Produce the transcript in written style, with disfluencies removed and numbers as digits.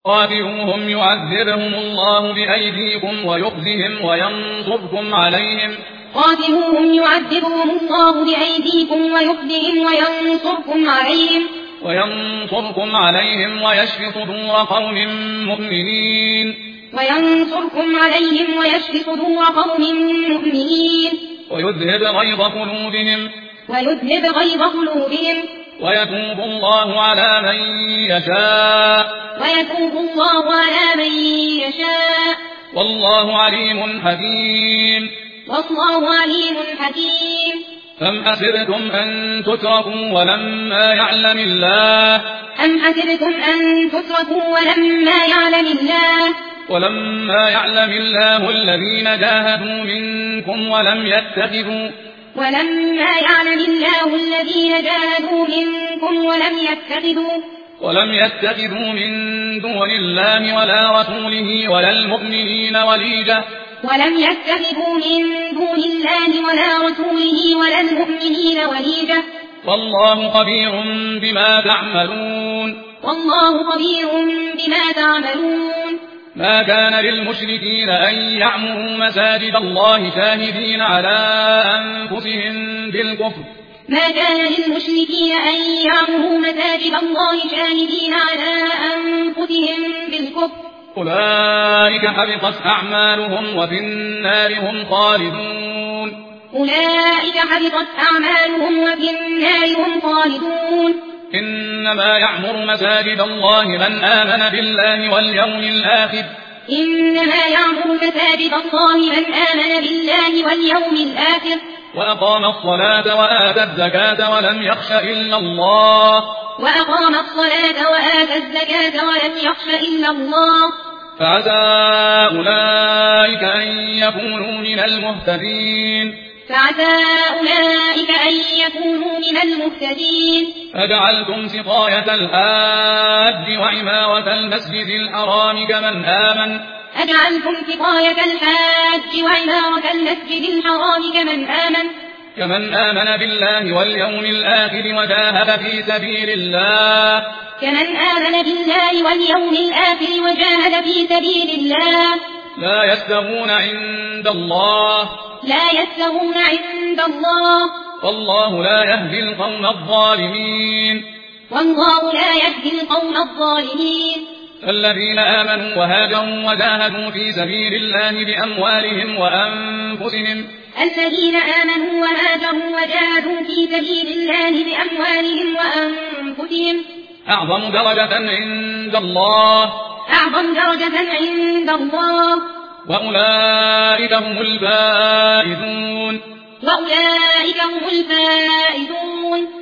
قاتلوهم يعذبهم الله بأيديكم ويخزهم وينصركم عليهم. قاتلوهم يعذبهم الله بأيديكم ويخزهم وينصركم عليهم ويشفي صدور قوم مؤمنين. ويذهب غيظ قلوبهم. ويتوب الله على من يشاء. والله عليم حكيم. أم حسبتم أن تتركوا ولما يعلم الله الذين جاهدوا منكم ولم يتخذوا من دون الله ولا رسوله ولا المؤمنين وليجة. والله خبير بما تعملون. ما كان للمشركين أن يعمروا مساجد الله شاهدين على أنفسهم بالكفر. أولئك حبطت أعمالهم وفي النار هم خالدون. إنما يعمر مساجد الله من آمن بالله واليوم الآخر وأقام الصلاة وآتى الزكاة ولم يخش إلا الله. فعسى أولئك أن يكونوا من المهتدين. أجعلتم سقاية الحاج وعمارة المسجد الحرام كمن آمن بالله واليوم الآخر وجاهد في سبيل الله. لا يستوون عند الله. والله لا يهدي القوم الظالمين. الذين آمنوا وهاجروا وجاهدوا في سبيل الله بأموالهم وأنفسهم أعظم درجة عند الله. وأولئك هم الفائزون.